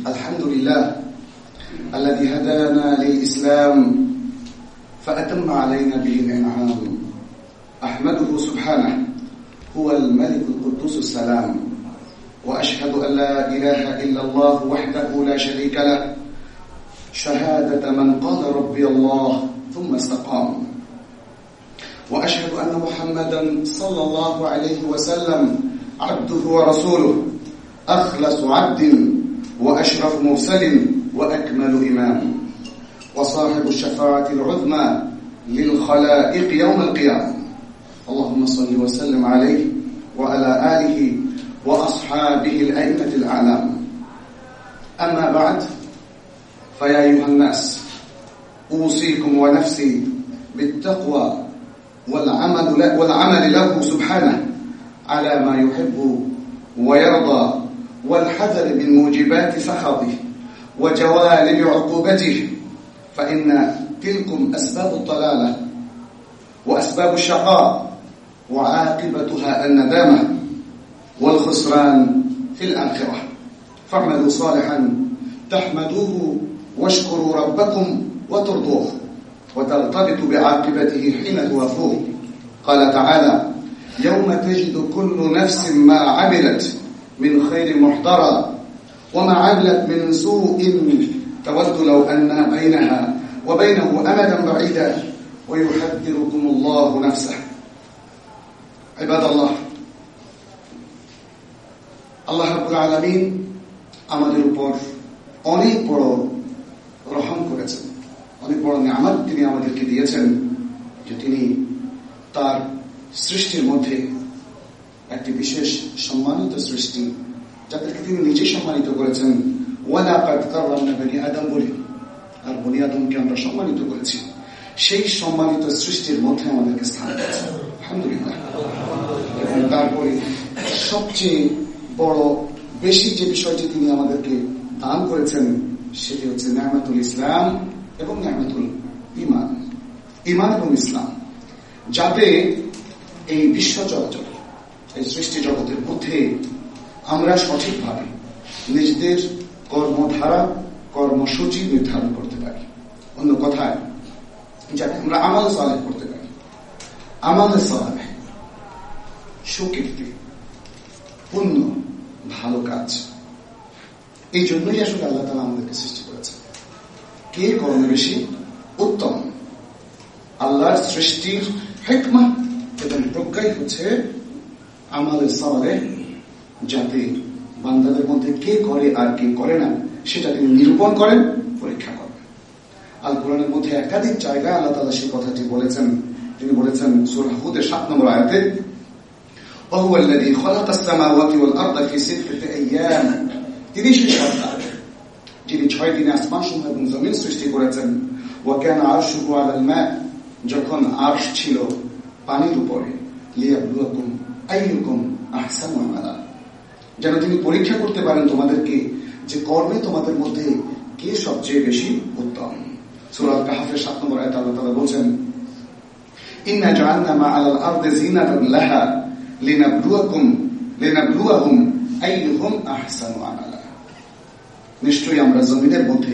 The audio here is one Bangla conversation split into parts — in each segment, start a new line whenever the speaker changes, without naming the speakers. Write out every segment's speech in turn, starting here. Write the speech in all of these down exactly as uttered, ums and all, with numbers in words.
الحمد لله الذي هدانا للإسلام فأتم علينا به الإنعام أحمده سبحانه هو الملك القدوس السلام وأشهد أن لا إله إلا الله وحده لا شريك له شهادة من قال ربي الله ثم استقام وأشهد أن محمدا صلى الله عليه وسلم عبده ورسوله أخلص عبد وأشرف مرسل وأكمل إمام وصاحب الشفاعة العظمى للخلائق يوم القيامة اللهم صل وسلم عليه وعلى آله وأصحابه الأئمة الأعلام أما بعد فيا أيها الناس أوصيكم ونفسي بالتقوى والعمل والعمل له سبحانه على ما يحب ويرضى والحذر من موجبات سخطه وجوالب عقوبته فإن تلكم أسباب الضلالة وأسباب الشقاء وعاقبتها الندامة والخسران في الآخرة فاعملوا صالحا تحمدوه واشكروا ربكم وترضوه وترتبطوا بعاقبته حين توافوه قال تعالى يوم تجد كل نفس ما عملت من خير محضرا وما عملت من سوء تود لو أن بينها وبينه أمدا بعيدا ويحذركم الله نفسه عباد الله আল্লাহ রাব্বুল আলামিন আমাদের উপর অনেক বড় রহম করেছেন, অনেক বড় নিয়ামত তিনি আমাদেরকে দিয়েছেন যে তিনি তার সৃষ্টির মধ্যে একটি বিশেষ সম্মানিত সৃষ্টি যাদেরকে তিনি নিজে সম্মানিত করেছেন ওয়ালাকাদ কাররামনা বনি আদম বলে, আর বনি আদমকে আমরা সম্মানিত করেছি, সেই সম্মানিত সৃষ্টির মধ্যে আমাদেরকে স্থান দিয়েছেন আলহামদুলিল্লাহ। এবং তারপরে সবচেয়ে বড় বেশি যে বিষয়টি তিনি আমাদেরকে দান করেছেন সেটি হচ্ছে নিয়ামতুল ইসলাম এবং নিয়ামতুল ঈমান, ঈমান এবং ইসলাম, যাতে এই বিশ্ব চরাচর এই সৃষ্টি জগতের মধ্যে আমরা সঠিকভাবে নিজেদের কর্মধারা কর্মসূচি নির্ধারণ করতে পারি। অন্য কথায় যাতে আমরা আমাল সালেহ করতে পারি। আমাল সালেহ সুকীর্তি, পুণ্য, ভালো কাজ, এই জন্যই আসলে আল্লাহ তাআলা আমাদেরকে সৃষ্টি করেছেন। কে কর্মে বেশি উত্তম, আল্লাহর সৃষ্টির হিকমা এবং প্রজ্ঞাই হচ্ছে আমাদের সালেহ, যাতে বান্দাদের মধ্যে কে করে আর কে করে না সেটা তিনি নিরূপণ করেন, পরীক্ষা করেন। আল কোরআনের মধ্যে একাধিক জায়গায় আল্লাহ তাআলা সেই কথাটি বলেছেন। তিনি বলেছেন সূরা হুদের সাত নম্বর আয়াতে وهو الذي خلق السماوات والأرض في ستة أيام তিনি সেই সত্তা যিনি ছয় দিনে আসমান সমূহ এবং জমিন সৃষ্টি করেছেন। وكان عرشه على الماء যখন আরশ ছিল পানির উপরে লিয়াবলুয়াকুম আইয়ুকুম আহসানু আমালা, যেন তিনি পরীক্ষা করতে পারেন তোমাদেরকে যে কর্মে তোমাদের মধ্যে কে সবচেয়ে বেশি উত্তম। সূরা আল কাহফের সাত নম্বর আয়াতে আল্লাহ তাআলা বলেন ইন্না জাআলনা মা আলাল আরদি জিনাতান লাহা লিনাবলুয়াকুম লিনাবলুয়াহুম আইয়ুহুম আহসানু আমালা, নিশ্চয়ই আমরা জমিনের মধ্যে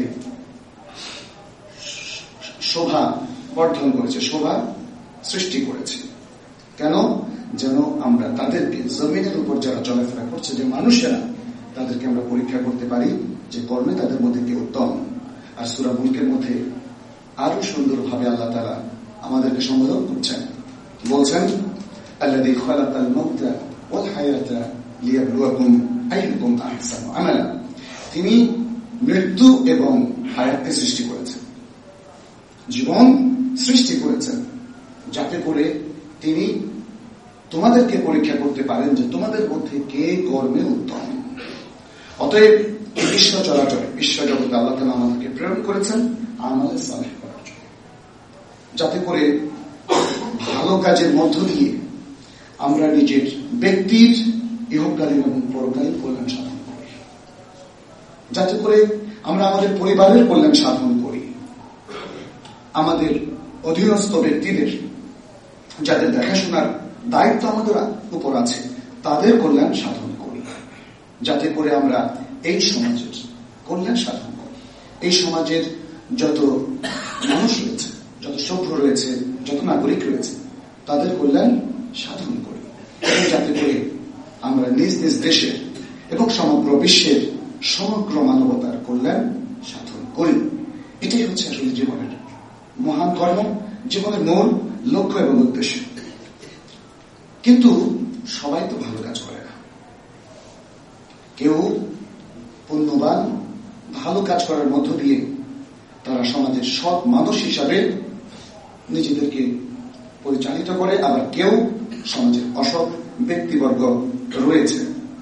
শোভা বর্ধন করেছি, শোভা সৃষ্টি করেছি। কেন? যেন আমরা তাদেরকে জমিনের উপর যারা চলাফেরা করছে যে মানুষেরা তাদেরকে আমরা পরীক্ষা করতে পারি যে কর্মে তাদের মধ্যে কে উত্তম। আর সূরা মুলকের মধ্যে আরো সুন্দরভাবে আল্লাহ তাআলা আমাদেরকে সম্বোধন করছেন, বলছেন আল্লাযী খালাকাল মাউতা ওয়াল হায়াতা লিয়াবলুয়াকুম আইয়ুকুম আহসানু আমালা, তিনি মৃত্যু এবং হায়াতকে সৃষ্টি করেছেন, জীবন সৃষ্টি করেছেন, যাতে করে তিনি তোমাদেরকে পরীক্ষা করতে পারেন যে তোমাদের মধ্যে কে কর্মে উত্তম। অতএব বিশ্ব চরাচরে বিশ্ব জগতে আল্লাহ তাআলা আমাদেরকে প্রেরণ করেছেন আমালে সালেহ করার জন্য, যাতে করে ভালো কাজের মধ্য দিয়ে আমরা নিজের ব্যক্তির ইহকালীন এবং পরকালীন কল্যাণ সাধন করি, যাতে করে আমরা আমাদের পরিবারের কল্যাণ সাধন করি, আমাদের অধীনস্থ ব্যক্তিদের যাদের দেখাশোনার দায়িত্ব আমাদের উপর আছে তাদের কল্যাণ সাধন করি, যাতে করে আমরা এই সমাজের কল্যাণ সাধন করি। এই সমাজের যত মানুষ রয়েছে, যত সভ্য রয়েছে, যত নাগরিক রয়েছে, তাদের কল্যাণ সাধন করি, যাতে করে আমরা নিজ নিজ দেশের এবং সমগ্র বিশ্বের সমগ্র মানবতার কল্যাণ সাধন করি। এটাই হচ্ছে আসলে জীবনের মহান কর্ম, জীবনের মূল লক্ষ্য এবং উদ্দেশ্য। কিন্তু সবাই তো ভালো কাজ করে না। কেউ পুণ্যবান ভালো কাজ করার মধ্য দিয়ে তারা সমাজের সৎ মানুষ হিসাবে নিজেদেরকে পরিচালিত করে, আবার কেউ সমাজের অসৎ ব্যক্তিবর্গ রয়েছে।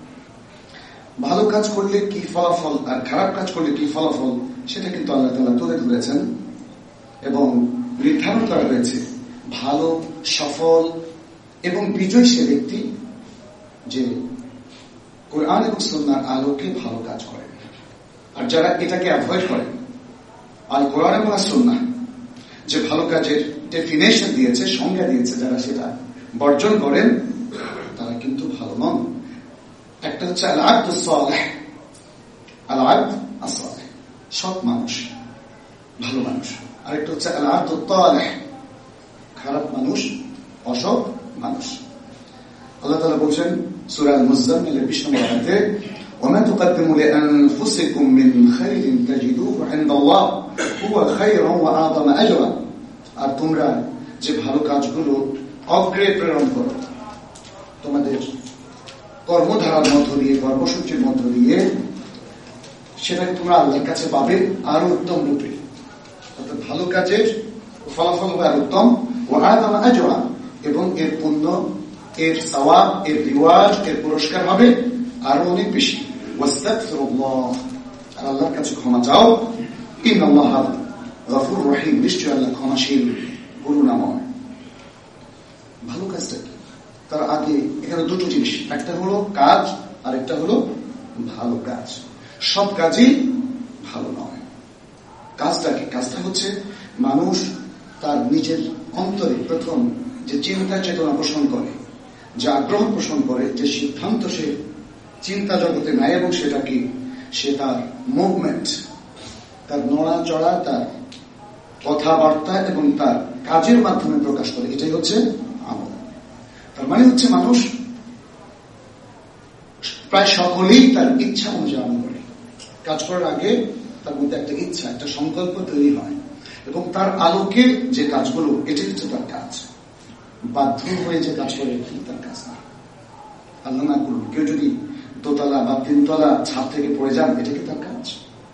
ভালো কাজ করলে কি ফলাফল আর খারাপ কাজ করলে কি ফলাফল, সেটা কিন্তু আল্লাহ তাআলা তুলে ধরেছেন এবং নির্ধারণ করা হয়েছে। ভালো, সফল এবং বিজয়ী সে ব্যক্তি যে কোরআন এবং সুন্নাহর আলোকে ভালো কাজ করে। আর যারা এটাকে অ্যাভয়েড করে, আল কোরআন এবং সুন্নাহ যে ভালো কাজের ডেফিনেশন দিয়েছে, সংজ্ঞা দিয়েছে, যারা সেটা বর্জন করেন তারা কিন্তু ভালো নন। একটা হচ্ছে আল আবদুস সালেহ, আল আবদ as-সালেহ, সৎ মানুষ, ভালো মানুষ। আরেকটা হচ্ছে আল আবদুত তালিহ, খারাপ মানুষ, অসৎ মানুষ। আল্লাহ তাআলা বলছেন সূরা আল-মুযাম্মিলের বিশ নম্বর আয়াতে, ওয়া মা তুকদ্দিমু লিআনফুসিকুম মিন খাইরিন তাজিদুহু ইনদাল্লাহ হুয়া খায়রান ওয়া আ'যামা আজরা। আর তোমরা যে ভালো কাজগুলো অগ্রে প্রেরণ করো, তোমাদের কর্মধারার মধ্য দিয়ে, কর্মসূচির মধ্য দিয়ে, সেটাকে তোমরা আল্লাহর কাছে পাবে আরো উত্তম রূপে। অর্থাৎ ভালো কাজের ফলাফল হবে আর উত্তম, ওয়া আ'যামা আজরা, এবং এর পুণ্য, এর সওয়াব, এর রিওয়াজ, এর পুরস্কার হবে আরো অনেক বেশি। ওয়াস্তাগফিরুল্লাহ, আর আল্লাহর কাছে ক্ষমা চাও। ইন্নাল্লাহা গফুরুর রহিম, নিশ্চয় আল্লাহ ক্ষমাশীল, করুণাময়। ভালো কাজটা কি? তার আগে এখানে দুটো জিনিস, একটা হলো কাজ আর একটা হলো ভালো কাজ। সব কাজই ভালো নয়। কাজটা কি? কাজটা হচ্ছে মানুষ তার নিজের অন্তরে প্রথম যে চিন্তা চেতনা পোষণ করে, যে আগ্রহ পোষণ করে, যে সিদ্ধান্ত সে চিন্তা জগতে নেয় এবং সেটা কি সে তার মুভমেন্ট, তার নড়াচড়া, তার কথাবার্তা এবং তার কাজের মাধ্যমে প্রকাশ করে, এটাই হচ্ছে আমল। তার মানে হচ্ছে মানুষ প্রায় সকলেই তার ইচ্ছা অনুযায়ী আমল করে। কাজ করার আগে তার মধ্যে একটা ইচ্ছা, একটা সংকল্প তৈরি হয় এবং তার আলোকে যে কাজগুলো, এটাই হচ্ছে তার কাজ। বাধ্য হয়ে যে কাজ করে তার কাজ না। আল্লাহ না করুন কেউ যদি দোতলা বা তিনতলা ছাদ থেকে পড়ে যান, এটা কি তার কাজ?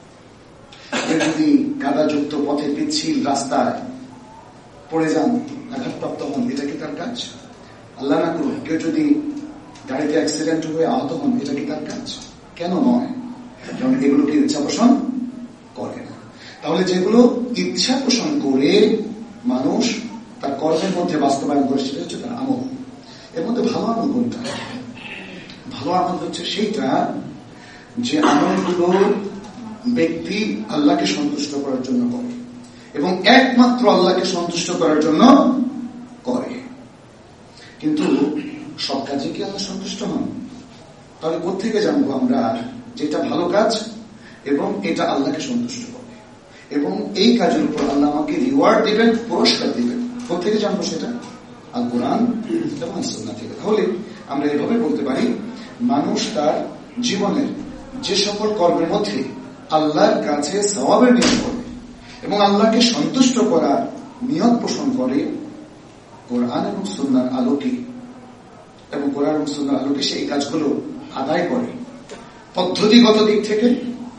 কেউ যদি কাদাযুক্ত পথে পিচ্ছিল রাস্তায় পড়ে যান, আঘাতপ্রাপ্ত হন, এটা কি তার কাজ? আল্লাহ না করুন কেউ যদি গাড়িতে অ্যাক্সিডেন্ট হয়ে আহত হন, এটা কি তার কাজ? কেন নয়? কারণ এগুলো কি ইচ্ছা পোষণ করে না। তাহলে যেগুলো ইচ্ছা পোষণ করে মানুষ তার কর্মের মধ্যে বাস্তবায়ন করে, সেটা হচ্ছে তার আমল। এর মধ্যে ভালো আমল কোনটা? ভালো আমল হচ্ছে সেইটা যে আমলগুলো ব্যক্তি আল্লাহকে সন্তুষ্ট করার জন্য করে এবং একমাত্র আল্লাহকে সন্তুষ্ট করার জন্য করে। কিন্তু সব কাজে কি আল্লাহ সন্তুষ্ট হন? তাহলে কোত্থেকে জানবো আমরা যেটা ভালো কাজ এবং এটা আল্লাহকে সন্তুষ্ট করবে এবং এই কাজের উপর আল্লাহ আমাকে রিওয়ার্ড দিবেন, পুরস্কার দিবেন? কোথেকে জানবো সেটা? আল কোরআন এবং সুন্নাহ থেকে। তাহলে আমরা এভাবে বলতে পারি, মানুষ তার জীবনের যে সকল কর্মের মধ্যে আল্লাহর কাছে সওয়াবের নিয়ত করে এবং আল্লাহকে সন্তুষ্ট করার নিয়ত পোষণ করে, কোরআন এবং সুন্নাহর আলোকে এবং কোরআন এবং সুন্নাহর আলোকে সেই কাজগুলো আদায় করে পদ্ধতিগত দিক থেকে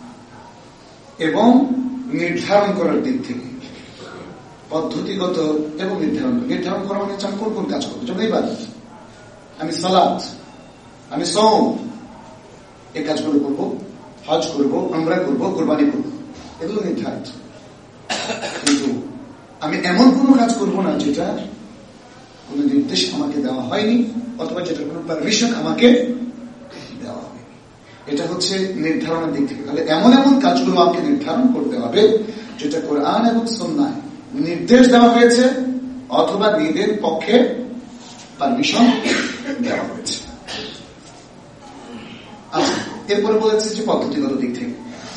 এবং নির্ধারণ করার দিক থেকে। পদ্ধতিগত এবং নির্ধারণ নির্ধারণ করা মানে আমি কোন কোন কাজ করবো, যেমন ইবাদত, আমি সালাত, আমি সওম, এই কাজগুলো করবো, হজ করবো, উমরা করবো, কুরবানি করবো, এগুলো নির্ধারিত। কিন্তু আমি এমন কোনো কাজ করবো না যেটা কোন নির্দেশ আমাকে দেওয়া হয়নি অথবা যেটা কোনো পারমিশন আমাকে দেওয়া হয়নি। এটা হচ্ছে নির্ধারণের দিক থেকে। তাহলে এমন এমন কাজগুলো আমাকে নির্ধারণ করতে হবে যেটা কোরআন এবং সুন্নাহয় নির্দেশ দেওয়া হয়েছে অথবা নিজের পক্ষে পারমিশন দেওয়া হয়েছে। আচ্ছা, এরপরে বলেছে যে পদ্ধতিগত দিক থেকে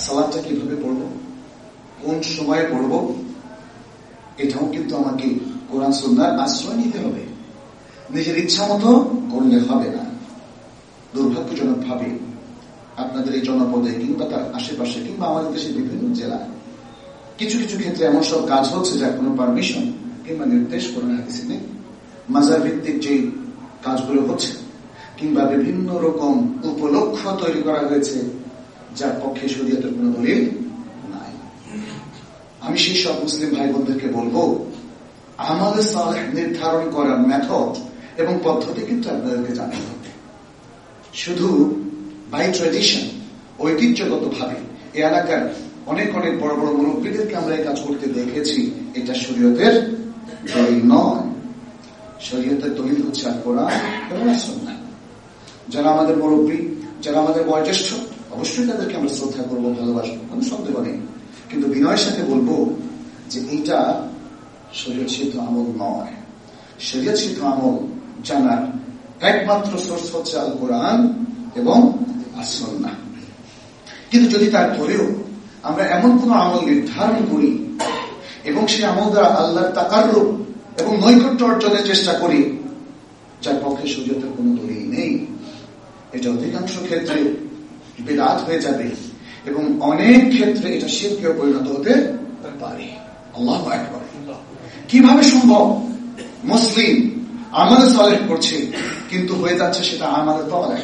সালাতটা কিভাবে পড়বো, কোন সময়ে পড়বো, এটাও কিন্তু আমাকে কোরআন সুন্নাহর আশ্রয় নিতে হবে। নিজের ইচ্ছা মতো করলে হবে না। দুর্ভাগ্যজনক ভাবে আপনাদের এই জনপদে কিংবা তার আশেপাশে কিংবা আমাদের দেশের বিভিন্ন জেলায় কিছু কিছু ক্ষেত্রে এমন সব কাজ হচ্ছে যার কোনো পারমিশন কিংবা নির্দেশ কোরআন হাদিসে নেই। মাজার ভিত্তিক যে কাজগুলো হচ্ছে কিংবা বিভিন্ন রকম উপলক্ষ তৈরি করা হয়েছে যার পক্ষে শরীয়তের কোনো দলিল নাই। আমি সেই সব মুসলিম ভাই বোনদেরকে বলবো, আমাদের সালেহ নির্ধারণ করার মেথড এবং পদ্ধতি কিন্তু আপনাদেরকে জানতে হবে। শুধু বাই ট্র্যাডিশন, ঐতিহ্যগত ভাবে এই এলাকার অনেক অনেক বড় বড় মুরব্বীদেরকে আমরা এই কাজ করতে দেখেছি, এটা শরীয়তের দলিল নয়। শরীয়তের দলিল হচ্ছে আল কোরআন এবং সুন্নাহ। যারা আমাদের মুরব্বী, যারা আমাদের বয়োজ্যেষ্ঠ, অবশ্যই তাদেরকে আমরা শ্রদ্ধা করবো, ভালোবাসবো, কোনো সন্দেহ নেই। কিন্তু বিনয়ের সাথে বলবো যে এইটা শরীয়ত সিদ্ধ আমল নয়। শরীয়ত সিদ্ধ আমল জানার একমাত্র সোর্স হচ্ছে আল কোরআন এবং সুন্নাহ। কিন্তু যদি তারপরেও আমরা এমন কোন আমল নির্ধারণ করি এবং সেই আমল দ্বারা আল্লাহর তাকাররুব এবং নৈকট্য অর্জনের চেষ্টা করি যার পক্ষে শরীয়তের কোনো দলিল নেই, এটা অধিকাংশ ক্ষেত্রে বিদআত হয়ে যাবে এবং অনেক ক্ষেত্রে এটা শিরকে পরিণত হতে পারে। আল্লাহু আকবার। কিভাবে সম্ভব? মুসলিম আমালে সালেহ করছে কিন্তু হয়ে যাচ্ছে সেটা আমালে তালেহ,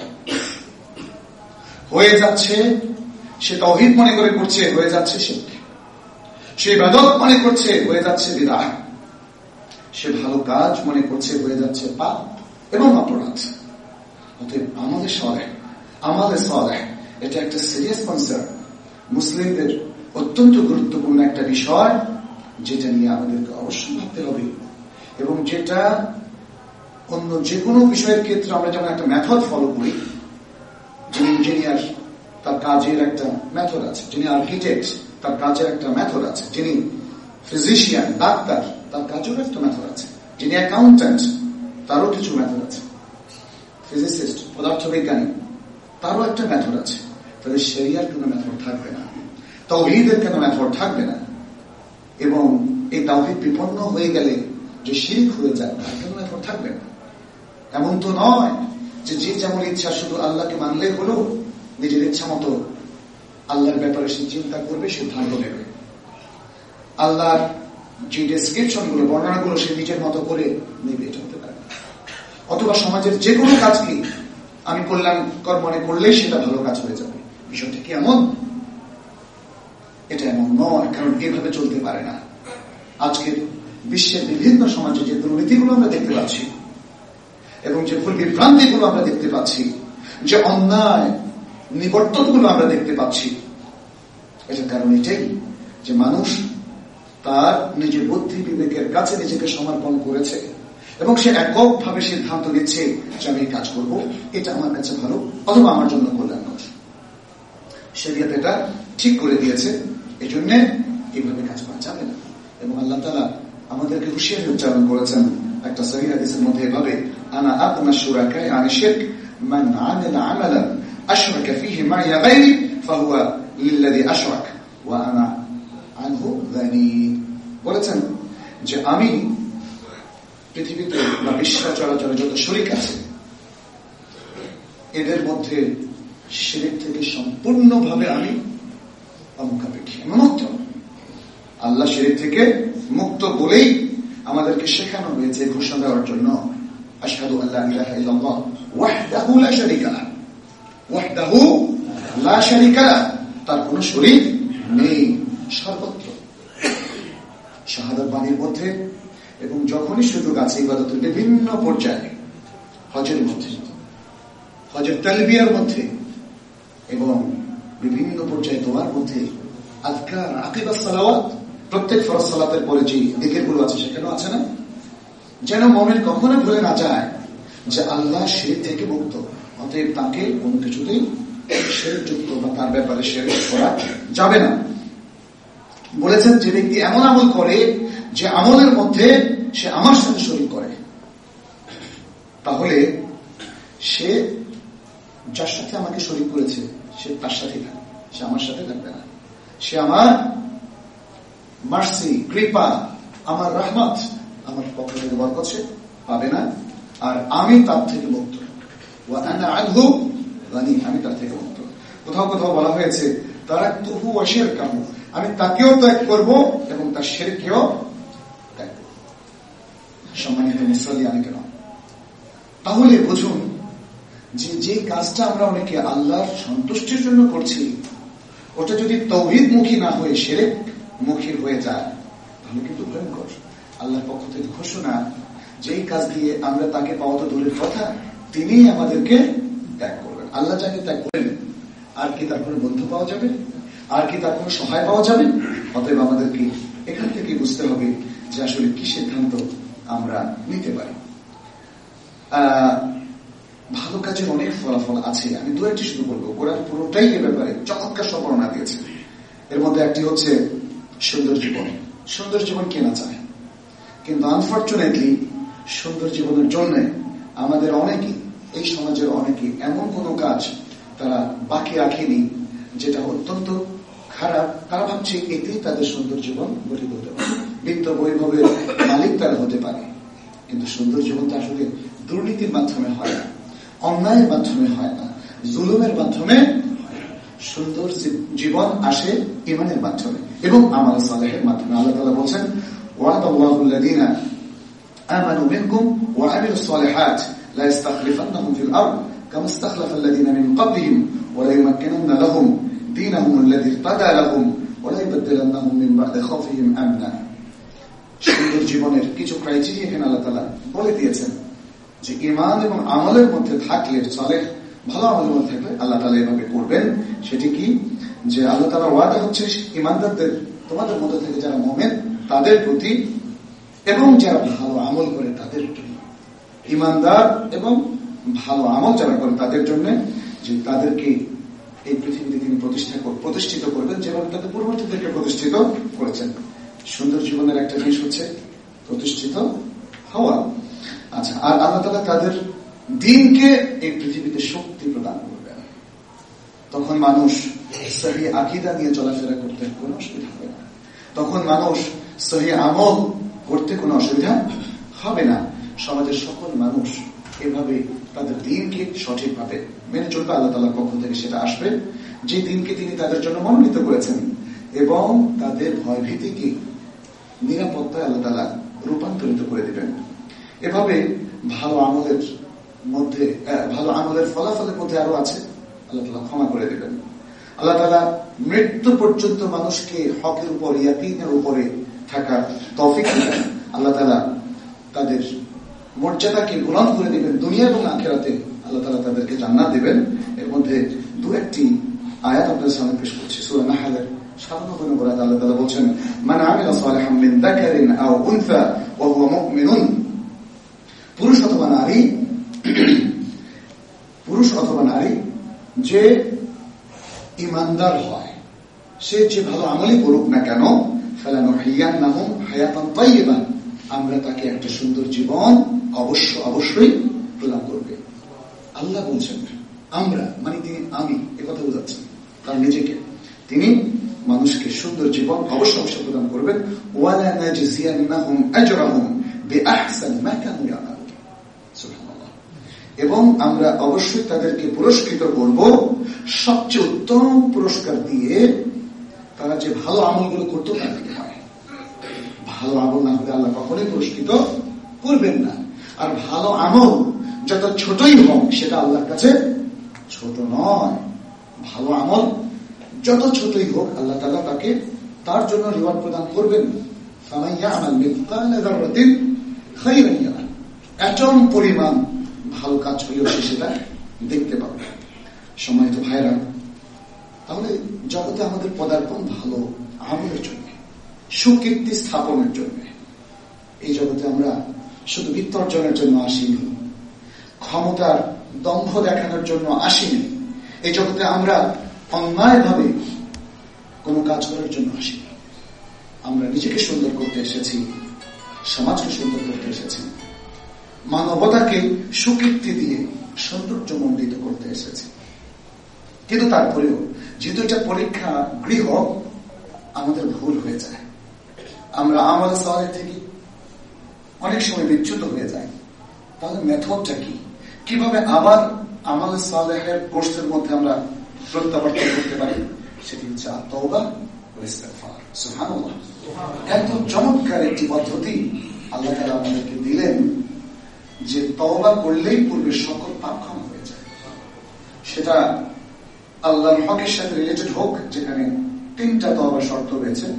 হয়ে যাচ্ছে সে তাওহীদ মনে করে করছে, হয়ে যাচ্ছে শিরক। সে ইবাদত মনে করছে, হয়ে যাচ্ছে বিদআত। সে ভালো কাজ মনে করছে, হয়ে যাচ্ছে পাপ এবং অপরাধ। অতএব আমাদের সালেহ, আমাদের সালেহ এটা একটা সিরিয়াস কনসার্ন, মুসলিমদের অত্যন্ত গুরুত্বপূর্ণ একটা বিষয়, যেটা নিয়ে আমাদেরকে অবশ্যই ভাবতে হবে। এবং যেটা অন্য যে কোনো বিষয়ের ক্ষেত্রে আমরা যেমন একটা মেথড ফলো করি, যিনি ইঞ্জিনিয়ার তার কাজের একটা মেথড আছে, যিনি আর্কিটেক্ট তার কাজের একটা মেথড আছে, যিনি ফিজিশিয়ান ডাক্তার তার কাজের একটা মেথড আছে, যিনি অ্যাকাউন্ট্যান্ট তারও কিছু মেথড আছে, ফিজিসিস্ট পদার্থবিজ্ঞানী তারও একটা মেথড আছে। তাহলে শরিয়ার কোনো মেথড থাকবে না, তাওহীদের কোনো মেথড থাকবে না। এবং এই তাওহীদ বিপন্ন হয়ে গেলে যে শিরক হয়ে যায় তার কোনো মেথড থাকবে না। এমন তো নয় যে যে যেমন ইচ্ছা শুধু আল্লাহকে মানলেই হলো, নিজের ইচ্ছা মতো আল্লাহর ব্যাপারে সে চিন্তা করবে, সিদ্ধান্ত নেবে। আল্লাহর যে ডেসক্রিপশন গুলো, বর্ণনাগুলো সে নিজের মতো করে নেবে, এটা হতে পারে। অথবা সমাজের যে কোনো কাজকে আমি কল্যাণ কর মনে করলেই সেটা ভালো কাজ হয়ে যাবে। বিষয়টা কি এমন? এটা এমন নয়, কারণ এভাবে চলতে পারে না। আজকে বিশ্বের বিভিন্ন সমাজে যে দুর্নীতিগুলো আমরা দেখতে পাচ্ছি এবং যে ভুল বিভ্রান্তিগুলো আমরা দেখতে পাচ্ছি, যে অন্যায় নিবর্তনগুলো আমরা দেখতে পাচ্ছি, এটার কারণ এটাই যে মানুষ তার নিজের বুদ্ধি বিবেকের কাছে নিজেকে সমর্পণ করেছে এবং সে এককভাবে সিদ্ধান্ত নিচ্ছে যে আমি কাজ করব, এটা আমার কাছে ভালো অথবা আমার জন্য কল্যাণকর। শরিয়ত এটা ঠিক করে দিয়েছে, এই জন্য এইভাবে কাজ করা যাবে না। এবং আল্লাহ তাআলা আমাদেরকে হুঁশিয়ারি উচ্চারণ করেছেন একটা সহিহ হাদিসের মধ্যে এভাবে, আনা আগনা শুরাকা আনি শিরক মান আমিলা আমালান আশরাকা ফীহি মা'ই গায়রি ফাহুয়া লিল্লাযী আশরাক ওয়া আনা আনহু গানী। বলেছেন যে আমি পৃথিবীতে বা বিশ্ব চরাচরে যত শরীক আছে এদের মধ্যে শিরক থেকে সম্পূর্ণভাবে আমি অমুখাপেক্ষী, আমি মুক্ত। আল্লাহ শিরক থেকে মুক্ত বলেই আমাদেরকে শেখানো হয়েছে ঘোষণা দেওয়ার জন্য, আশহাদু আল্লা ইলাহা ইল্লাল্লাহ ওয়াহদাহু লা শারীকা লাহু, ওয়াহদাহু লা শারীকা লাহু, তার কোনো শরীক নেই, সর্বত্র। শাহাদাত বাণীর মধ্যে এবং যখনই সুযোগ আছে ইবাদতের বিভিন্ন পর্যায়ে, হজের মধ্যে, হজের তালবিয়ার মধ্যে এবং বিভিন্ন পর্যায়ে দোয়ার মধ্যে, আযকার আকিবাস সালাওয়াত, প্রত্যেক ফরজ সালাতের পরে যে জিকিরগুলো আছে সেখানেও আছে না? যেন মুমিন কখনো ভুলে না যায় যে আল্লাহ শিরক থেকে মুক্ত, অতএব তাকে কোনো কিছুতেই শিরকযুক্ত বা তার ব্যাপারে শিরক করা যাবে না। বলেছেন যে ব্যক্তি এমন আমল করে যে আমলের মধ্যে সে আমার সাথে শরীক করে, তাহলে সে যার সাথে আমাকে শরীক করেছে সে তার সাথে থাকবে, সে আমার সাথে থাকবে না। সে আমার মার্সি, কৃপা, আমার রহমত, আমার পক্ষ থেকে বরকত সে পাবে না, আর আমি তার থেকে মুক্ত। ওয়া আনা আনহু গানি, আমি তার থেকে মুক্ত। কোথাও কোথাও বলা হয়েছে তারাকতুহু ওয়া শিরকাহু, আমি তাকেও ত্যাগ করব এবং তার শিরকেও ত্যাগ করব। সম্মানিত মুসল্লি আমি কেন, তাহলে বুঝুন যে যে কাজটা আমরা অনেকে আল্লাহর সন্তুষ্টির জন্য করছি, ওটা যদি তাওহীদ মুখী না হয়ে শিরক মুখী হয়ে যায় তাহলে কিন্তু ভয়ঙ্কর। আল্লাহর পক্ষ থেকে ঘোষণা যে এই কাজ দিয়ে আমরা তাকে পাওয়া তো দূরের কথা, তিনি আমাদেরকে ত্যাগ করবেন। আল্লাহ যাকে ত্যাগ করেন আর কি তার কোনো বন্ধু পাওয়া যাবে? আর কি তার কোনো সহায় পাওয়া যাবে? অতএব আমাদেরকে এখান থেকে বুঝতে হবে যে আসলে কি সিদ্ধান্ত আমরা নিতে পারি। আহ ভালো কাজের অনেক ফলাফল আছে, আমি দু একটি শুধু বলবো। কোরআন পুরোটাই এ ব্যাপারে চমৎকার সব বর্ণনা দিয়েছে। এর মধ্যে একটি হচ্ছে সুন্দর জীবন। সুন্দর জীবন কে না চায়? কিন্তু আনফর্চুনেটলি সুন্দর জীবনের জন্য আমাদের অনেকে, এই সমাজের অনেকে এমন কোন কাজ তারা বাকি রাখেনি যেটা অত্যন্ত খারাপ। তারা ভাবছে এতেই তাদের সুন্দর জীবন গঠিত হতে পারে, বিত্ত বৈভবের মালিক তারা হতে পারে। কিন্তু সুন্দর জীবনটা আসলে দুর্নীতির মাধ্যমে হয় না, অন্যায়ের মাধ্যমে হয় না, জুলুমের মাধ্যমে হয় না। সুন্দর জীবন আসে ঈমানের মাধ্যমে এবং আমাল সালেহের মাধ্যমে। আল্লাহ তাআলা বলেন ওয়া'দাল্লাহু আল্লাযীনা আমানু মিনকুম ওয়া আমিলুস সালিহাত লা ইস্তাখলিফান্নাহুম ফিল আরদ কামা ইস্তাখলাফা আল্লাযীনা মিন ক্বাবলিহিম ওয়া লা ইউমাক্কিনান্না লাহুম দীনাহুম আল্লাযী ইরতাদা লাহুম ওয়া লা ইউবাদদিলান্নাহুম মিন বা'দি খাওফিহিম আমনা। সুন্দর জীবনের কিছু ক্রাইটেরিয়া এখানে আল্লাহ তাআলা বলে দিয়েছেন যে ঈমান এবং আমলের মধ্যে থাকলে, সালেহ ভালো আমলের মধ্যে থাকলে আল্লাহ তাআলা এভাবে করবেন। সেটি কি? যে আল্লাহ তাআলার ওয়াদা হচ্ছে ঈমানদারদের, তোমাদের মধ্যে থেকে যারা মুমিন তাদের প্রতি এবং যারা ভালো আমল করে তাদের জন্য। ঈমানদার এবং ভালো আমল যারা করে তাদের জন্য, যে তাদেরকে এই পৃথিবীতে তিনি প্রতিষ্ঠা প্রতিষ্ঠিত করবেন যেভাবে তাদের পূর্ববর্তীদেরকে প্রতিষ্ঠিত করেছেন। সুন্দর জীবনের একটা জিনিস হচ্ছে প্রতিষ্ঠিত হওয়া। আচ্ছা, আর আল্লাহ তাআলা তাদের দ্বীনকে এই পৃথিবীতে শক্তি প্রদান করবেন। তখন মানুষ সহি আকীদা নিয়ে চলাফেরা করতে কোনো অসুবিধা হবে না, তখন মানুষ সহি আমল করতে কোনো অসুবিধা হবে না। সমাজের সকল মানুষ এভাবে তাদের দ্বীনকে সঠিকভাবে মেনে চলবে। আল্লাহ তাআলার পক্ষ থেকে সেটা আসবে যে দ্বীনকে তিনি তাদের জন্য মনোনীত করেছেন, এবং তাদের ভয়ভীতিকে নিরাপত্তায় আল্লাহ তাআলা রূপান্তরিত করে দিবেন। এভাবে ভালো আমলের মধ্যে, ভালো আমলের ফলাফলের মধ্যে আরো আছে, আল্লাহ তাআলা ক্ষমা করে দিবেন। আল্লাহ তাআলা মৃত্যু পর্যন্ত মানুষকে হকের উপর, ইয়াকিনের উপরে থাকার তৌফিক দিবেন। আল্লাহ তাআলা তাদের মর্যাদাকে বুলন্দ করে দিবেন দুনিয়া এবং আখিরাতে। আল্লাহ তাআলা তাদেরকে জান্নাত দিবেন। এর মধ্যে দু একটি আয়াত আপনাদের সামনে পেশ করছি। সূরা নাহলের সাতান্ন নম্বর আয়াতে আল্লাহ তাআলা বলেন, মান আমিলা সালিহান মিন যাকারিন আও উনসা ওয়া হুয়া মুমিনুন। পুরুষ অথবা নারী, পুরুষ অথবা নারী যে ঈমানদার হয়, সে যে ভালো আমলই করুক না কেন, ফালানুহিয়ান্নাহুম হায়াতান তাইয়্যিবা, আমরা তাকে একটা সুন্দর জীবন অবশ্য অবশ্যই প্রদান করবে। আল্লাহ বলছেন আমরা, মানে তিনি, আমি একথা বোঝাচ্ছেন তার নিজেকে, তিনি মানুষকে সুন্দর জীবন অবশ্য অবশ্যই প্রদান করবেন। ওয়ালা নাজজিয়ান্নাহুম আজরাহুম বিআহসানি মা কানু ইয়ামালুন। সুবহানাল্লাহ। এবং আমরা অবশ্যই তাদেরকে পুরস্কৃত করব সবচেয়ে উত্তম পুরস্কার দিয়ে। তারা যে ভালো আমলগুলো করতো তার থেকে হয়। ভালো আমল না হলে আল্লাহ কখনোই পুরস্কৃত করবেন না। আর ভালো আমল যত ছোটই হোক সেটা আল্লাহর কাছে ছোট নয়। ভালো আমল যত ছোটই হোক আল্লাহ তাআলা তাকে তার জন্য রিওয়ার্ড প্রদান করবেন। ফামান ইয়ামাল মিসকালা যাররাতিন খায়রান ইয়ারা, এটম পরিমাণ ভালো কাজ হলেও সে সেটা দেখতে পাবে। সম্মানিত ভাইরা, তাহলে জগতে আমাদের পদার্পণ ভালো আমলের জন্য, সুকীর্তি স্থাপনের জন্য। এই জগতে আমরা শুধু বিত্ত অর্জনের জন্য আসিনি, ক্ষমতার দম্ভ দেখানোর জন্য আসিনি। এই জগতে আমরা অন্যায় ভাবে কোনো কাজ করার জন্য আসিনি। আমরা নিজেকে সুন্দর করতে এসেছি, সমাজকে সুন্দর করতে এসেছি, মানবতাকে সুকীর্তি দিয়ে সৌন্দর্যমণ্ডিত করতে এসেছি। কিন্তু তারপরেও যেহেতু এটা পরীক্ষা গৃহ, আমাদের ভুল হয়ে যায়, আমরা আমল সালেহ থেকে অনেক সময় বিচ্যুত হয়ে যায়। তাহলে মেথডটা কি, কিভাবে আবার আমল সালেহের কোর্সের মধ্যে আমরা প্রত্যাবর্তন করতে পারি? সেটি হচ্ছে তওবা ও ইস্তিগফার। সুবহানাল্লাহ, এত চমৎকার একটি পদ্ধতি আল্লাহ তাআলা আমাদেরকে দিলেন যে তওবা করলেই পূর্বের সকল পাপ ক্ষমা হয়ে যায়। সেটা আল্লাহর হকের সাথে রিলেটেড হোক, যেখানে তিনটা তওবার শর্ত রয়েছে,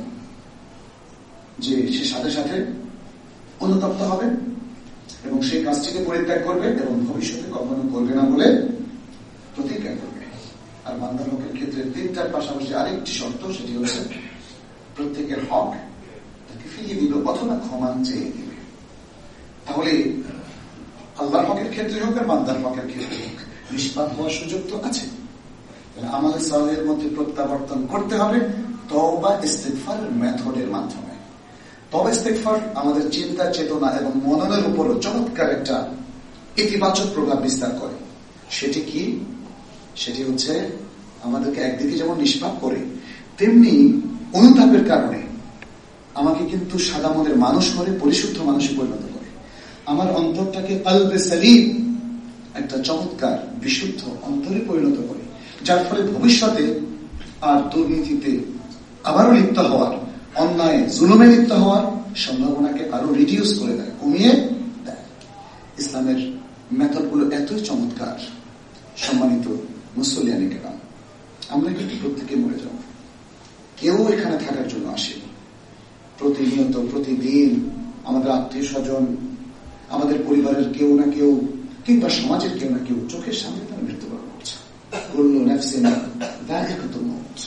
যে সে সাথে সাথে অনুতপ্ত হবে এবং সেই কাজটিকে পরিত্যাগ করবে এবং ভবিষ্যতে কখনো করবে না বলে প্রতিজ্ঞা করবে। আর বান্দার হকের ক্ষেত্রে তিনটার পাশাপাশি আরেকটি শর্ত, সেটি হচ্ছে প্রত্যেকের হক তাকে ফিরিয়ে দিল অথবা ক্ষমা চেয়ে দিবে। তাহলে আল্লাহর হকের ক্ষেত্রে হোক আর বান্দার হকের ক্ষেত্রে হোক নিষ্পাপ হওয়ার সুযোগ তো আছে। আমাদের সালেহের মধ্যে প্রত্যাবর্তন করতে হবে তওবা ইস্তিগফারের মেথডের মাধ্যমে। তওবা ইস্তিগফার আমাদের চিন্তা, চেতনা এবং মননের উপরও চমৎকার একটা ইতিবাচক প্রভাব বিস্তার করে। সেটি কি? সেটি হচ্ছে আমাদেরকে একদিকে যেমন নিষ্পাপ করে, তেমনি অনুতাপের কারণে আমাকে কিন্তু সাদা মনের মানুষ করে, পরিশুদ্ধ মানুষে পরিণত করে। আমার অন্তরটাকে কলবে সালিম, একটা চমৎকার বিশুদ্ধ অন্তরে পরিণত করে, যার ফলে ভবিষ্যতে আর দুর্নীতিতে আবারও লিপ্ত হওয়ার, অন্যায় জুলুমে লিপ্ত হওয়ার সম্ভাবনাকে আরো রিডিউস করে দেয়, কমিয়ে দেয়। ইসলামের মেথডগুলো এতই চমৎকার। সম্মানিত মুসলিয়ানি কেরাম, আমরা কিন্তু প্রত্যেকে মরে যাব, কেউ এখানে থাকার জন্য আসেনি। প্রতিনিয়ত প্রতিদিন আমাদের আত্মীয় স্বজন, আমাদের পরিবারের কেউ না কেউ কিংবা সমাজের কেউ না কেউ চোখের সামনে তারা মৃত্যুবরণ করছে। কুল্লু নাফসিন যায়িকাতুল মাউত,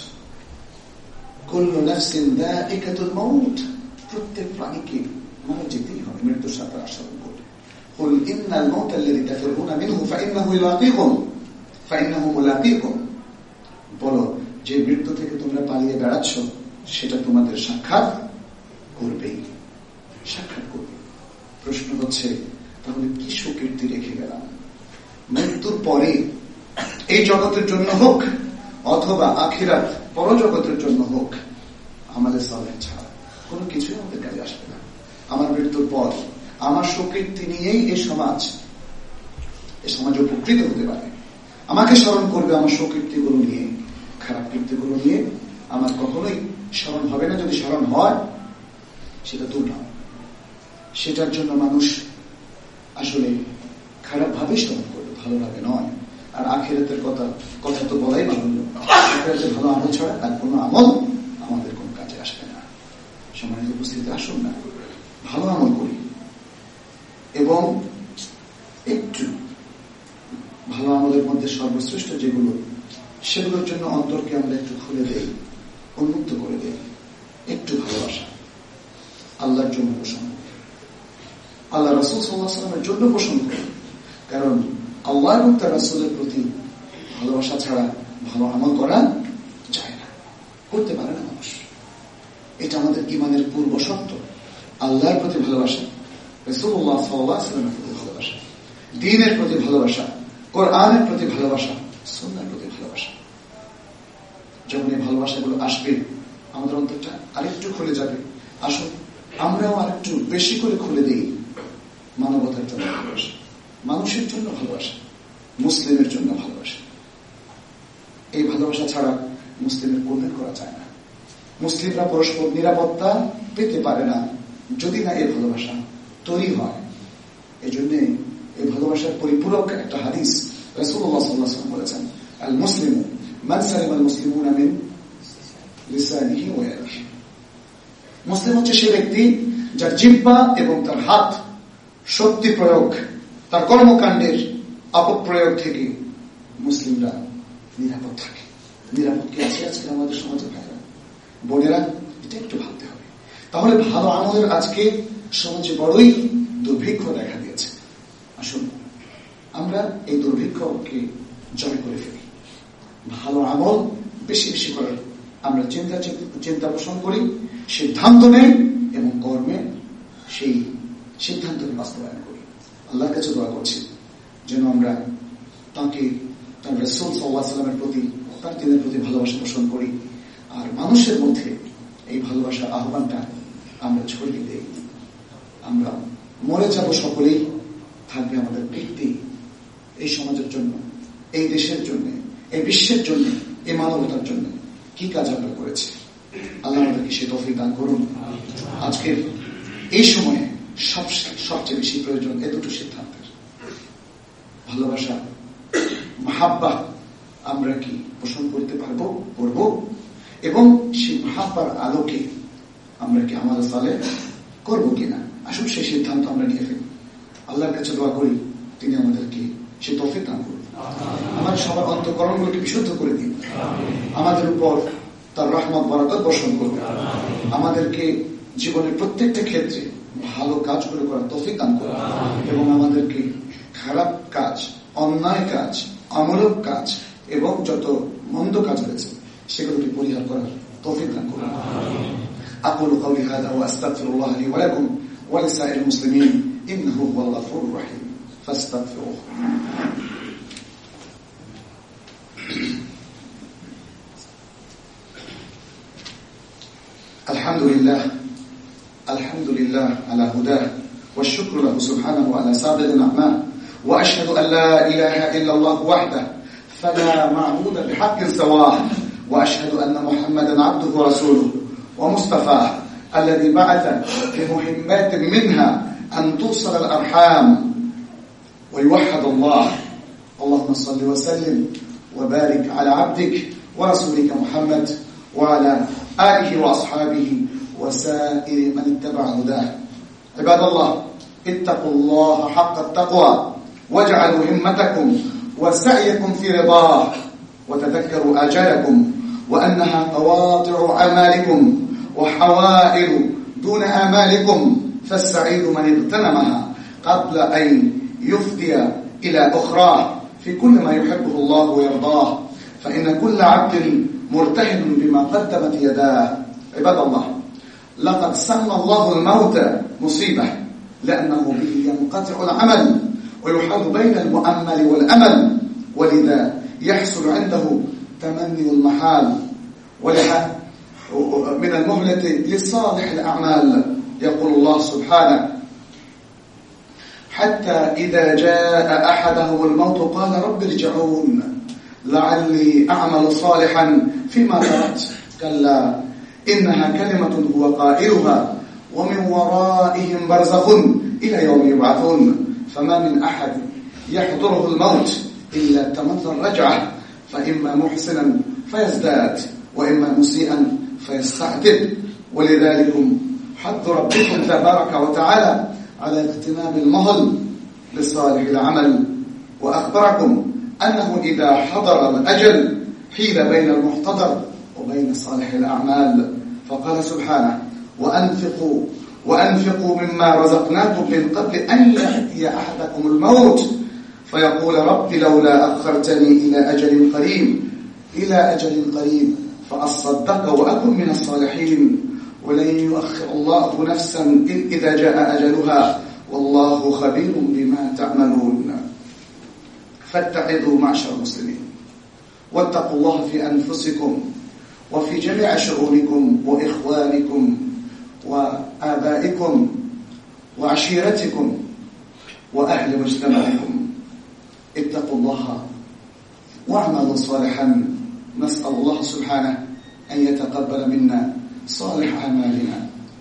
কুল্লু নাফসিন যায়িকাতুল মাউত, প্রত্যেক প্রাণীকে মারা যেতেই হবে, মৃত্যুর সাথে আচরণ করবে। কুল ইন্নাল মাউতা আল্লাযী তাফিরুনা মিনহু ফাইন্নাহু ইলাকীকুম ফাইন্নাহু মুলাকীকুম, বলো যে মৃত্যু থেকে তোমরা পালিয়ে বেড়াচ্ছ সেটা তোমাদের সাক্ষাৎ করবেই, সাক্ষাৎ করবে। প্রশ্ন হচ্ছে তাহলে কি সুকীর্তি রেখে গেলাম? মৃত্যুর পরে এই জগতের জন্য হোক অথবা আখিরাত পরজগতের জন্য হোক, আমাদের সালেহ ছাড়া কোনো কিছুই আমাদের কাজে আসবে না। আমার মৃত্যুর পর আমার সুকীর্তি নিয়েই এই সমাজ এই সমাজ উপকৃত হতে পারে। আমাকে স্মরণ করবে আমার সুকীর্তিগুলো নিয়ে, খারাপ কীর্তিগুলো নিয়ে আমার কখনোই স্মরণ হবে না। যদি স্মরণ হয় সেটা দুর্নাম, সেটার জন্য মানুষ আসলে খারাপ ভাবে স্মরণ করবে, ভালোভাবে নয়। আর আখিরাতের কথা কথা তো বলাই ভালো, ভালো আমল ছাড়া আর কোনো আমল আমাদের কোন কাজে আসবে না। সম্মানিত উপস্থিতি, আসুন না ভালো আমল করি এবং একটু ভালো আমলের মধ্যে সর্বশ্রেষ্ঠ যেগুলো, সেগুলোর জন্য অন্তরকে আমরা একটু খুলে দেই, উন্মুক্ত করে দেই। একটু ভালোবাসা আল্লাহর জন্য পোষণ করি, আল্লাহ রাসূল সাল্লাল্লাহু আলাইহি ওয়াসাল্লামের জন্য পোষণ করি। কারণ আল্লাহ এবং তার রাসূলের প্রতি ভালোবাসা ছাড়া ভালো আমল করা যায় না, করতে পারে না মানুষ। এটা আমাদের ঈমানের পূর্ব শর্ত। আল্লাহর প্রতি ভালোবাসা, রাসূলুল্লাহ সাল্লাল্লাহু আলাইহি ওয়াসাল্লামের প্রতি ভালোবাসা, দ্বীনের প্রতি ভালোবাসা, কোরআনের প্রতি ভালোবাসা, সুন্নাহর প্রতি ভালোবাসা। যখন এই ভালোবাসাগুলো আসবে আমাদের অন্তরটা আরেকটু খুলে যাবে। আসুন আমরাও আরেকটু বেশি করে খুলে দিই মানবতার জন্য ভালোবাসা, মানুষের জন্য ভালোবাসা, মুসলিমের জন্য ভালোবাসা। এই ভালোবাসা ছাড়া মুসলিমের কল্যাণ করা যায় না। মুসলিমরা পরস্পর নিরাপত্তা পেতে পারে না যদি না এই ভালোবাসা তৈরি হয়। এই জন্য এই ভালোবাসার পরিপূরক একটা হাদিস রাসূলুল্লাহ সাল্লাল্লাহু আলাইহি ওয়াসাল্লাম বলেছেন, আল মুসলিমু মান সালিমা আল মুসলিমুনা মিন লিসানিহি ওয়া ইয়াদিহি। মুসলিম হচ্ছে সে ব্যক্তি যার জিহ্বা এবং তার হাত শক্তি প্রয়োগ, তার কর্মকাণ্ডের অপপ্রয়োগ থেকে মুসলিমরা নিরাপদ থাকে। নিরাপদ কি আছে আজকে আমাদের সমাজে? ভাইরা বোনেরা, এটা একটু ভাবতে হবে। তাহলে ভালো আমলের আজকে সমাজে বড়ই দুর্ভিক্ষ দেখা দিয়েছে। আসুন আমরা এই দুর্ভিক্ষকে জয় করে ফেলি, ভালো আমল বেশি বেশি করার আমরা চিন্তা চিন্তা পোষণ করি, সিদ্ধান্ত নেই এবং কর্মে সেই সিদ্ধান্তকে বাস্তবায়ন করি। আল্লাহর কাছে দোয়া করছি যেন আমরা তাকে, তার রাসূল সাল্লাল্লাহু আলাইহি ওয়াসাল্লামের প্রতি, তার দিনের প্রতি ভালোবাসা পোষণ করি। আর মানুষের মধ্যে এই ভালোবাসার আহ্বানটা আমরা ছড়িয়ে দেই। আমরা মরে যাব সকলেই, থাকবে আমাদের ব্যক্তি এই সমাজের জন্য, এই দেশের জন্য, এই বিশ্বের জন্য, এই মানবতার জন্য কি কাজ আমরা করেছি। আল্লাহ আমাদেরকে সে তৌফিক দান করুন। আজকের এই সময়ে সবচেয়ে বেশি প্রয়োজন এ দুটো সিদ্ধান্তের। ভালোবাসা, মাহাব্বা আমরা কি পোষণ করতে পারবো, করব, এবং সেই মাহাব্বার আলোকে আমরা কি আমাদের সালে করবো কিনা। আসুন সেই সিদ্ধান্ত আমরা নিয়ে ফেলি। আল্লাহর কাছে দোয়া করি তিনি আমাদেরকে সে তৌফিক দান করুন। আমাদের সবার অন্তঃকরণগুলোকে বিশুদ্ধ করে দিন। আমাদের উপর তার রহমত বরাকত বর্ষণ করুন। আমাদেরকে জীবনের প্রত্যেকটা ক্ষেত্রে ভালো কাজগুলো করার তৌফিক দান করুন, এবং আমাদেরকে খারাপ কাজ, অন্যায় কাজ, অমূলক কাজ এবং যত মন্দ কাজ রয়েছে সেগুলোকে পরিহার করার তৌফিক দান করুন। আকুলু কাওলি হাযা ওয়া আস্তাগফিরুল্লাহ লি ওয়া লাকুম ওয়া লিসাইরিল মুসলিমিন ইন্নাহু হুয়াল গফুরুর রাহিম ফাস্তাগফিরুহু। الحمد لله الحمد لله على هداه والشكر له سبحانه على سابق نعماه وأشهد أن لا إله إلا الله وحده فلا معبود بحق سواه وأشهد أن محمدا عبده ورسوله ومصطفاه الذي بعث بمهمات منها أن توصل الأرحام ويوحد الله. اللهم صل وسلم وبارك على عبدك ورسولك محمد وعلى آله وأصحابه وسائر من اتبع هداه. عباد الله، اتقوا الله حق التقوى واجعلوا همتكم وسعيكم في رضاه، وتذكروا آجالكم وأنها قواطع أعمالكم وحوائل دون آمالكم، فالسعيد من اغتنمها قبل أن يفضي إلى أخراه في كل ما يحبه الله ويرضاه، فإن كل عبد مرتهن بما قدمت يداه. عباد الله، لقد سمى الله الموت مصيبة لأنه به ينقطع العمل ويحال بين المؤمل والأمل، ولذا يحصل عنده تمني المحال من المهلة لصالح الأعمال. يقول الله سبحانه: حتى إذا جاء أحدهم الموت قال رب ارجعون لعلي أعمل صالحا فيما تركت كلا إنها كلمة هو قائلها ومن ورائهم برزخ إلى يوم يبعثون. فما من أحد يحضره الموت إلا تمنى الرجعة، فإما محسنا فيزداد وإما مسيئا فيستعتب. ولذلك حث ربكم تبارك وتعالى على اغتنام المهل لصالح العمل، وأخبركم أنه إذا حضر الأجل حيل بين المحتضر وبين صالح الأعمال، فقال سبحانه: وأنفقوا وأنفقوا مما رزقناكم من قبل أن يأتي أحدكم الموت فيقول رب لولا أخرتني إلى أجل قريب إلى أجل قريب فأصدق وأكن من الصالحين ولن يؤخر الله نفسا إذا جاء أجلها والله خبير بما تعملون. فاتعظوا معشر المسلمين، واتقوا الله في أنفسكم وفي جميع شؤونكم وإخوانكم وآبائكم وعشيرتكم وأهل مجتمعكم. اتقوا الله واعملوا صالحا، نسأل الله سبحانه أن يتقبل منا صالح أعمالنا.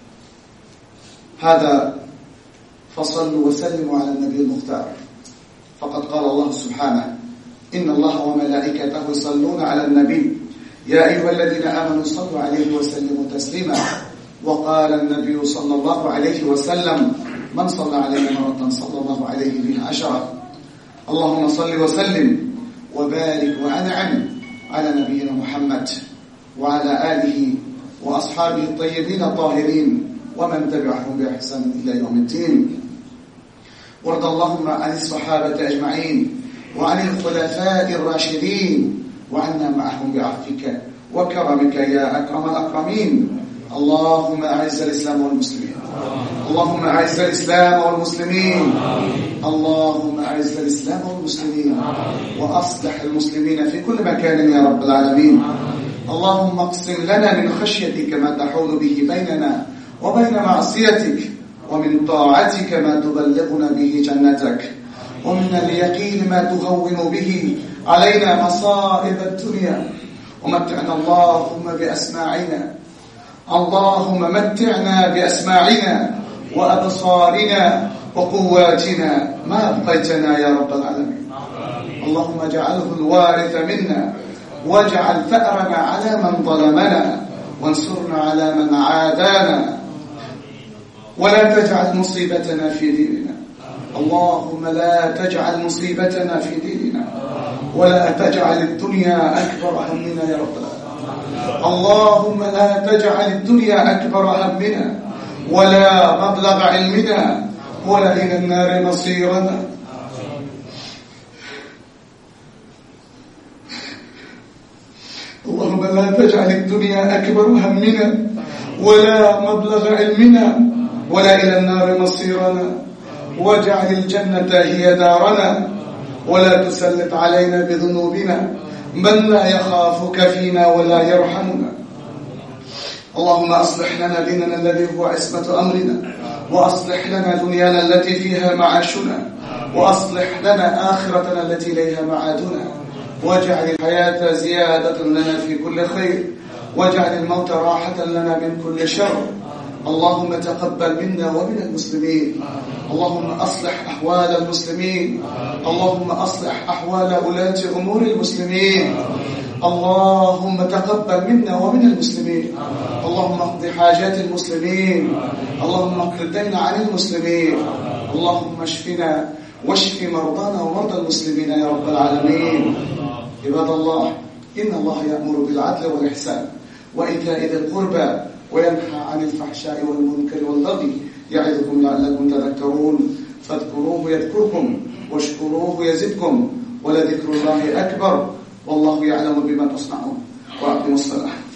هذا فصلوا وسلموا على النبي المختار، فقد قال الله سبحانه: إن الله وملائكته يصلون على النبي يا أيها الذين آمنوا صلوا عليه وسلموا تسليما. وقال النبي صلى الله عليه وسلم: من صلى عليه مرة صلى الله عليه بها عشرة. اللهم صل وسلم وبارك وأنعم على نبينا محمد وعلى آله وأصحابه الطيبين الطاهرين ومن تبعهم بإحسان إلى يوم الدين. وارض اللهم عن الصحابة أجمعين وعن الخلفاء الراشدين وعنا معهم بعفوك وكرمك يا أكرم الأكرمين. اللهم أعز الإسلام والمسلمين، اللهم أعز الإسلام والمسلمين، اللهم أعز الإسلام والمسلمين، وأصلح المسلمين في كل مكان يا رب العالمين. اللهم اقسم لنا من خشيتك ما تحول به بيننا وبين معصيتك، ومن طاعتك ما تبلغنا به جنتك، ومن اليقين ما تهون به علينا مصائب الدنيا، ومتعنا اللهم بأسماعنا اللهم متعنا بأسماعنا وأبصارنا وقواتنا ما أبقيتنا يا رب العالمين. اللهم اجعله الوارث منا، واجعل ثأرنا على من ظلمنا، وانصرنا على من عادانا، ولا تجعل مصيبتنا في ديننا. اللهم لا تجعل مصيبتنا في ديننا، ولا تجعل الدنيا أكبر همنا يا رب العالمين. اللهم لا تجعل الدنيا أكبر همنا، ولا مبلغ علمنا، ولا إلى النار مصيرنا. اللهم لا تجعل الدنيا أكبر همنا، ولا مبلغ علمنا، ولا إلى النار مصيرنا، واجعل الجنة هي دارنا، ولا تسلط علينا بذنوبنا من لا يخافك فينا ولا يرحمنا. اللهم أصلح لنا ديننا الذي هو عصمة أمرنا، وأصلح لنا دنيانا التي فيها معاشنا، وأصلح لنا آخرتنا التي إليها معادنا، واجعل الحياة زيادة لنا في كل خير، واجعل الموت راحة لنا من كل شر. اللهم تقبل منا ومن المسلمين. اللهم أصلح أحوال المسلمين. اللهم أصلح أحوال ولاة أمور المسلمين. اللهم تقبل منا ومن المسلمين. اللهم اقض حاجات المسلمين. اللهم اقض الدين عن المسلمين. اللهم اشفنا واشف مرضانا ومرضى المسلمين يا رب العالمين. عباد الله، إن الله يأمر بالعدل والإحسان وإيتاء ذي القربى وينهى عن الفحشاء والمنكر والبغي يعظكم لعلكم تذكرون. فاذكروه يذكركم واشكروه يزدكم ولذكر الله أكبر والله يعلم بما تصنعون. وأقيموا الصلاة.